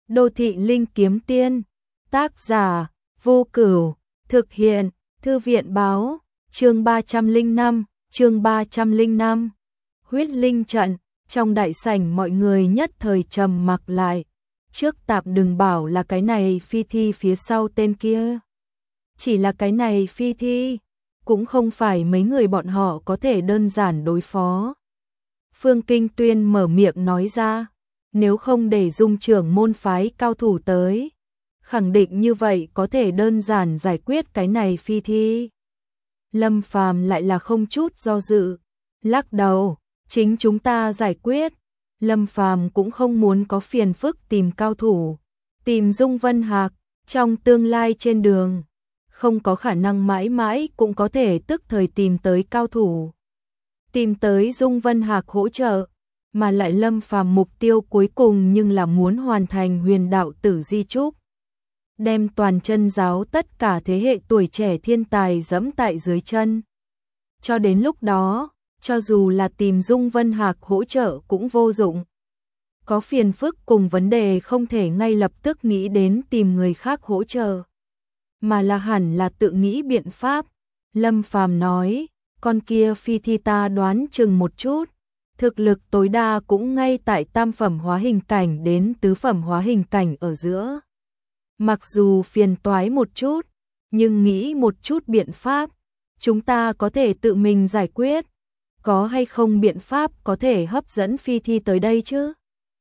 Đô thị linh kiếm tiên, tác giả, Vô Cửu, thực hiện, Thư viện báo, chương 305, huyết linh trận, trong đại sảnh mọi người nhất thời trầm mặc lại. Trước tạp đừng bảo là cái này phi thi phía sau tên kia. Chỉ là cái này phi thi, cũng không phải mấy người bọn họ có thể đơn giản đối phó. Phương Kinh Tuyên mở miệng nói ra, nếu không để Dung trưởng môn phái cao thủ tới, khẳng định như vậy có thể đơn giản giải quyết cái này phi thi. Lâm Phàm lại là không chút do dự, lắc đầu, chính chúng ta giải quyết. Lâm Phàm cũng không muốn có phiền phức tìm cao thủ, tìm Dung Vân Hạc, trong tương lai trên đường, không có khả năng mãi mãi cũng có thể tức thời tìm tới cao thủ. Tìm tới Dung Vân Hạc hỗ trợ, mà lại Lâm Phàm mục tiêu cuối cùng nhưng là muốn hoàn thành huyền đạo tử di trúc. Đem toàn chân giáo tất cả thế hệ tuổi trẻ thiên tài dẫm tại dưới chân. Cho đến lúc đó, cho dù là tìm Dung Vân Hạc hỗ trợ cũng vô dụng. Có phiền phức cùng vấn đề không thể ngay lập tức nghĩ đến tìm người khác hỗ trợ, mà là hẳn là tự nghĩ biện pháp. Lâm Phàm nói, con kia phi thi ta đoán chừng một chút, thực lực tối đa cũng ngay tại tam phẩm hóa hình cảnh đến tứ phẩm hóa hình cảnh ở giữa. Mặc dù phiền toái một chút, nhưng nghĩ một chút biện pháp, chúng ta có thể tự mình giải quyết. Có hay không biện pháp có thể hấp dẫn phi thi tới đây chứ?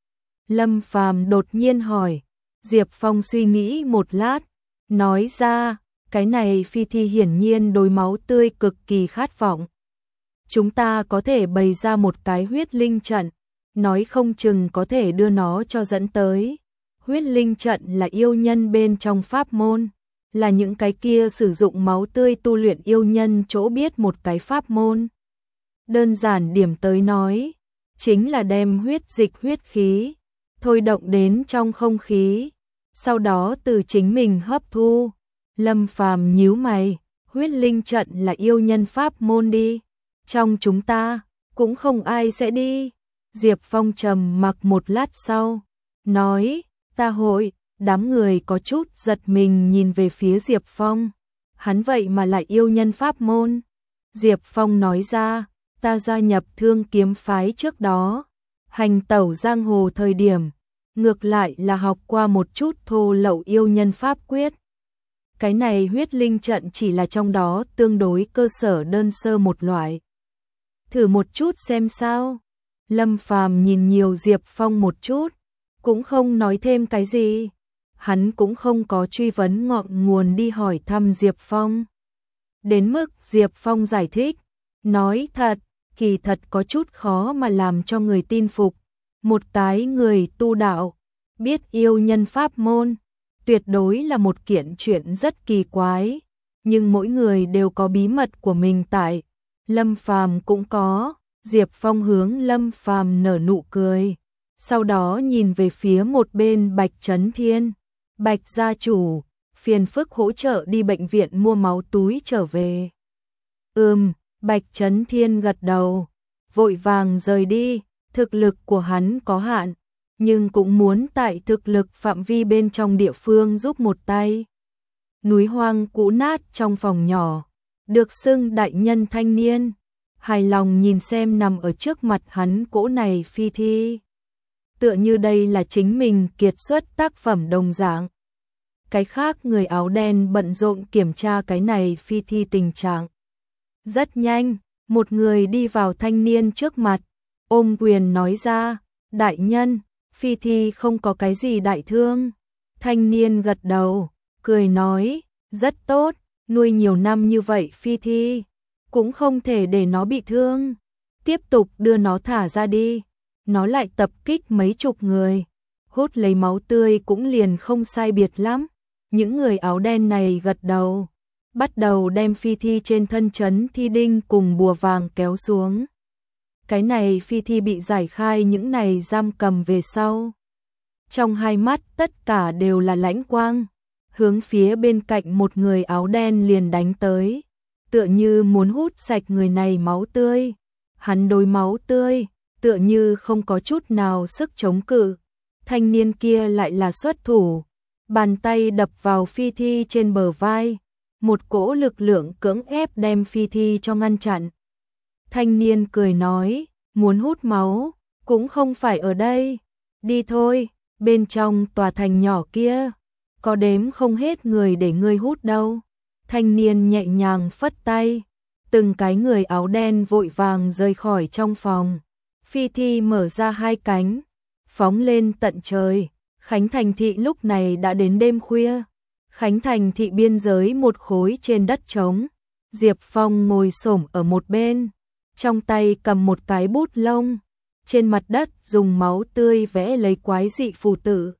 Lâm Phàm đột nhiên hỏi. Diệp Phong suy nghĩ một lát, nói ra, cái này phi thi hiển nhiên đối máu tươi cực kỳ khát vọng. Chúng ta có thể bày ra một cái huyết linh trận, nói không chừng có thể đưa nó cho dẫn tới. Huyết linh trận là yêu nhân bên trong pháp môn, là những cái kia sử dụng máu tươi tu luyện yêu nhân chỗ biết một cái pháp môn. Đơn giản điểm tới nói, chính là đem huyết dịch huyết khí, thôi động đến trong không khí, sau đó từ chính mình hấp thu. Lâm Phàm nhíu mày, huyết linh trận là yêu nhân pháp môn đi, trong chúng ta, cũng không ai sẽ đi. Diệp Phong trầm mặc một lát sau, nói, ta hội. Đám người có chút giật mình nhìn về phía Diệp Phong, hắn vậy mà lại yêu nhân pháp môn. Diệp Phong nói ra, ta gia nhập Thương Kiếm phái trước đó, hành tẩu giang hồ thời điểm, ngược lại là học qua một chút thô lậu yêu nhân pháp quyết. Cái này huyết linh trận chỉ là trong đó tương đối cơ sở đơn sơ một loại. Thử một chút xem sao. Lâm Phàm nhìn nhiều Diệp Phong một chút, cũng không nói thêm cái gì. Hắn cũng không có truy vấn ngọn nguồn đi hỏi thăm Diệp Phong. Đến mức Diệp Phong giải thích, nói thật, kỳ thật có chút khó mà làm cho người tin phục. Một cái người tu đạo, biết yêu nhân pháp môn, tuyệt đối là một kiện chuyện rất kỳ quái. Nhưng mỗi người đều có bí mật của mình tại. Lâm Phàm cũng có. Diệp Phong hướng Lâm Phàm nở nụ cười, sau đó nhìn về phía một bên Bạch Chấn Thiên. Bạch gia chủ, phiền phức hỗ trợ đi bệnh viện mua máu túi trở về. Bạch Chấn Thiên gật đầu, vội vàng rời đi. Thực lực của hắn có hạn, nhưng cũng muốn tại thực lực phạm vi bên trong địa phương giúp một tay. Núi hoang cũ nát trong phòng nhỏ, được xưng đại nhân thanh niên, hài lòng nhìn xem nằm ở trước mặt hắn cỗ này phi thi. Tựa như đây là chính mình kiệt xuất tác phẩm đồng dạng. Cái khác người áo đen bận rộn kiểm tra cái này phi thi tình trạng. Rất nhanh, một người đi vào thanh niên trước mặt, ôm quyền nói ra, đại nhân, phi thi không có cái gì đại thương. Thanh niên gật đầu, cười nói, rất tốt, nuôi nhiều năm như vậy phi thi, cũng không thể để nó bị thương. Tiếp tục đưa nó thả ra đi. Nó lại tập kích mấy chục người, hút lấy máu tươi cũng liền không sai biệt lắm. Những người áo đen này gật đầu, bắt đầu đem phi thi trên thân trấn thi đinh cùng bùa vàng kéo xuống. Cái này phi thi bị giải khai những này giam cầm về sau. Trong hai mắt tất cả đều là lãnh quang, hướng phía bên cạnh một người áo đen liền đánh tới, tựa như muốn hút sạch người này máu tươi. Hắn đối máu tươi, tựa như không có chút nào sức chống cự. thanh niên kia lại là xuất thủ, bàn tay đập vào Phi Thi trên bờ vai, một cỗ lực lượng cưỡng ép đem Phi Thi cho ngăn chặn. Thanh niên cười nói, muốn hút máu, cũng không phải ở đây, đi thôi, bên trong tòa thành nhỏ kia, có đếm không hết người để ngươi hút đâu. Thanh niên nhẹ nhàng phất tay, từng cái người áo đen vội vàng rời khỏi trong phòng. Phi Thi mở ra hai cánh, phóng lên tận trời. Khánh Thành thị lúc này đã đến đêm khuya. Khánh Thành thị biên giới một khối trên đất trống. Diệp Phong ngồi xổm ở một bên, trong tay cầm một cái bút lông, trên mặt đất dùng máu tươi vẽ lấy quái dị phù tự.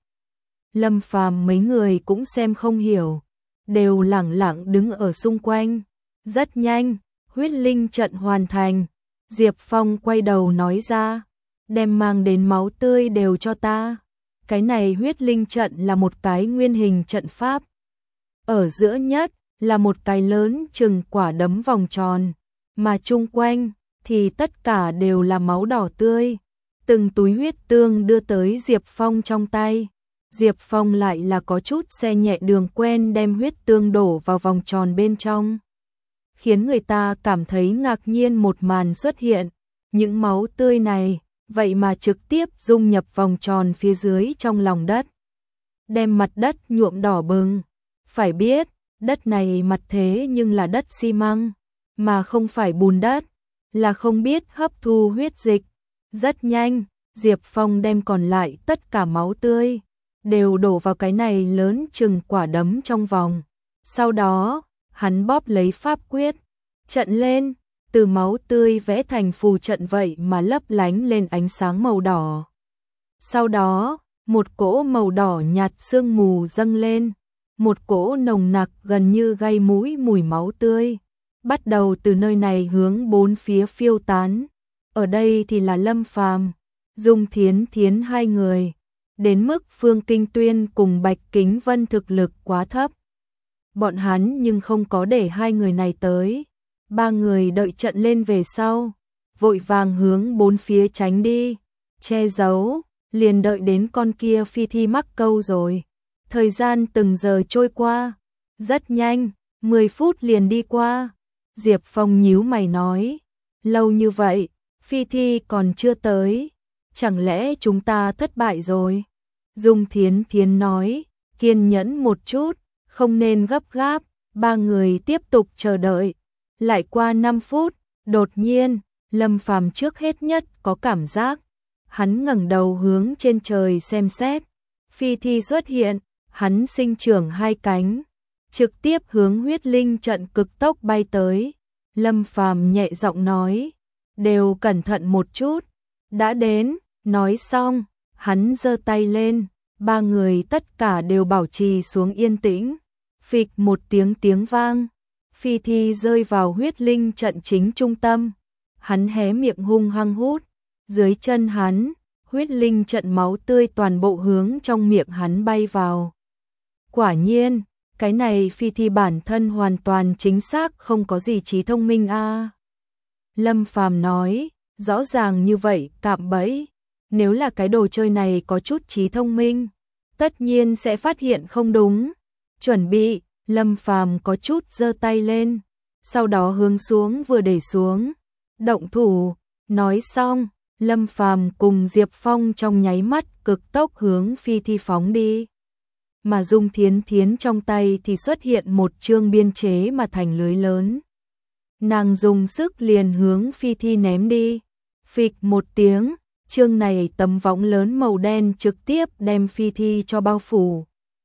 Lâm Phàm mấy người cũng xem không hiểu, đều lẳng lặng đứng ở xung quanh. Rất nhanh, huyết linh trận hoàn thành. Diệp Phong quay đầu nói ra, đem mang đến máu tươi đều cho ta. Cái này huyết linh trận là một cái nguyên hình trận pháp. Ở giữa nhất là một cái lớn chừng quả đấm vòng tròn, mà chung quanh thì tất cả đều là máu đỏ tươi. Từng túi huyết tương đưa tới Diệp Phong trong tay. Diệp Phong lại là có chút xe nhẹ đường quen đem huyết tương đổ vào vòng tròn bên trong. Khiến người ta cảm thấy ngạc nhiên một màn xuất hiện. Những máu tươi này, vậy mà trực tiếp dung nhập vòng tròn phía dưới trong lòng đất. Đem mặt đất nhuộm đỏ bừng. Phải biết, đất này mặt thế nhưng là đất xi măng, mà không phải bùn đất, là không biết hấp thu huyết dịch. Rất nhanh, Diệp Phong đem còn lại tất cả máu tươi đều đổ vào cái này lớn chừng quả đấm trong vòng. Sau đó, hắn bóp lấy pháp quyết, trận lên, từ máu tươi vẽ thành phù trận vậy mà lấp lánh lên ánh sáng màu đỏ. Sau đó, một cỗ màu đỏ nhạt sương mù dâng lên, một cỗ nồng nặc gần như gây mũi mùi máu tươi, bắt đầu từ nơi này hướng bốn phía phiêu tán. Ở đây thì là Lâm Phàm, Dung Thiến Thiến hai người, đến mức Phương Kinh Tuyên cùng Bạch Kính Vân thực lực quá thấp. Bọn hắn nhưng không có để hai người này tới. Ba người đợi trận lên về sau, vội vàng hướng bốn phía tránh đi, che giấu, liền đợi đến con kia Phi Thi mắc câu rồi. Thời gian từng giờ trôi qua, rất nhanh, 10 phút liền đi qua. Diệp Phong nhíu mày nói, lâu như vậy, Phi Thi còn chưa tới, chẳng lẽ chúng ta thất bại rồi? Dung Thiến Thiến nói, kiên nhẫn một chút, không nên gấp gáp. Ba người tiếp tục chờ đợi. Lại qua 5 phút, đột nhiên, Lâm Phàm trước hết nhất có cảm giác. Hắn ngẩng đầu hướng trên trời xem xét. Phi Thi xuất hiện, hắn sinh trưởng hai cánh, trực tiếp hướng huyết linh trận cực tốc bay tới. Lâm Phàm nhẹ giọng nói, đều cẩn thận một chút. Đã đến, nói xong, hắn giơ tay lên, ba người tất cả đều bảo trì xuống yên tĩnh. Phịch một tiếng vang, Phi Thi rơi vào huyết linh trận chính trung tâm. Hắn hé miệng hung hăng hút, dưới chân hắn, huyết linh trận máu tươi toàn bộ hướng trong miệng hắn bay vào. Quả nhiên, cái này Phi Thi bản thân hoàn toàn chính xác không có gì trí thông minh a. Lâm Phàm nói, rõ ràng như vậy cạm bẫy, nếu là cái đồ chơi này có chút trí thông minh, tất nhiên sẽ phát hiện không đúng. Chuẩn bị, Lâm Phàm có chút giơ tay lên, sau đó hướng xuống vừa để xuống, động thủ. Nói xong, Lâm Phàm cùng Diệp Phong trong nháy mắt cực tốc hướng Phi Thi phóng đi. Mà Dung Thiến Thiến trong tay thì xuất hiện một chương biên chế mà thành lưới lớn. Nàng dùng sức liền hướng Phi Thi ném đi. Phịch một tiếng, chương này tấm võng lớn màu đen trực tiếp đem Phi Thi cho bao phủ.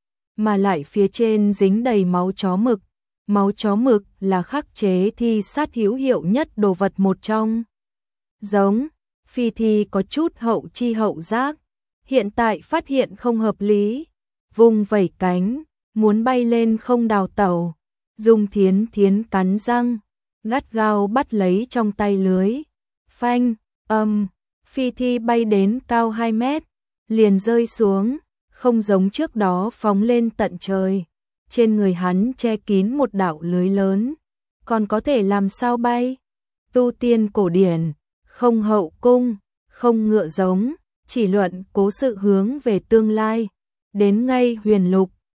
Mà lại phía trên dính đầy máu chó mực. Máu chó mực là khắc chế thi sát hữu hiệu nhất đồ vật một trong. Giống, Phi Thi có chút hậu chi hậu giác, hiện tại phát hiện không hợp lý, vung vẩy cánh, muốn bay lên không đào tẩu. Dung Thiến Thiến cắn răng, gắt gao bắt lấy trong tay lưới. Phanh, Phi Thi bay đến cao 2 mét, liền rơi xuống, không giống trước đó phóng lên tận trời. Trên người hắn che kín một đạo lưới lớn, còn có thể làm sao bay? Tu tiên cổ điển, không hậu cung, không ngựa giống, chỉ luận cố sự hướng về tương lai. Đến ngay huyền lục,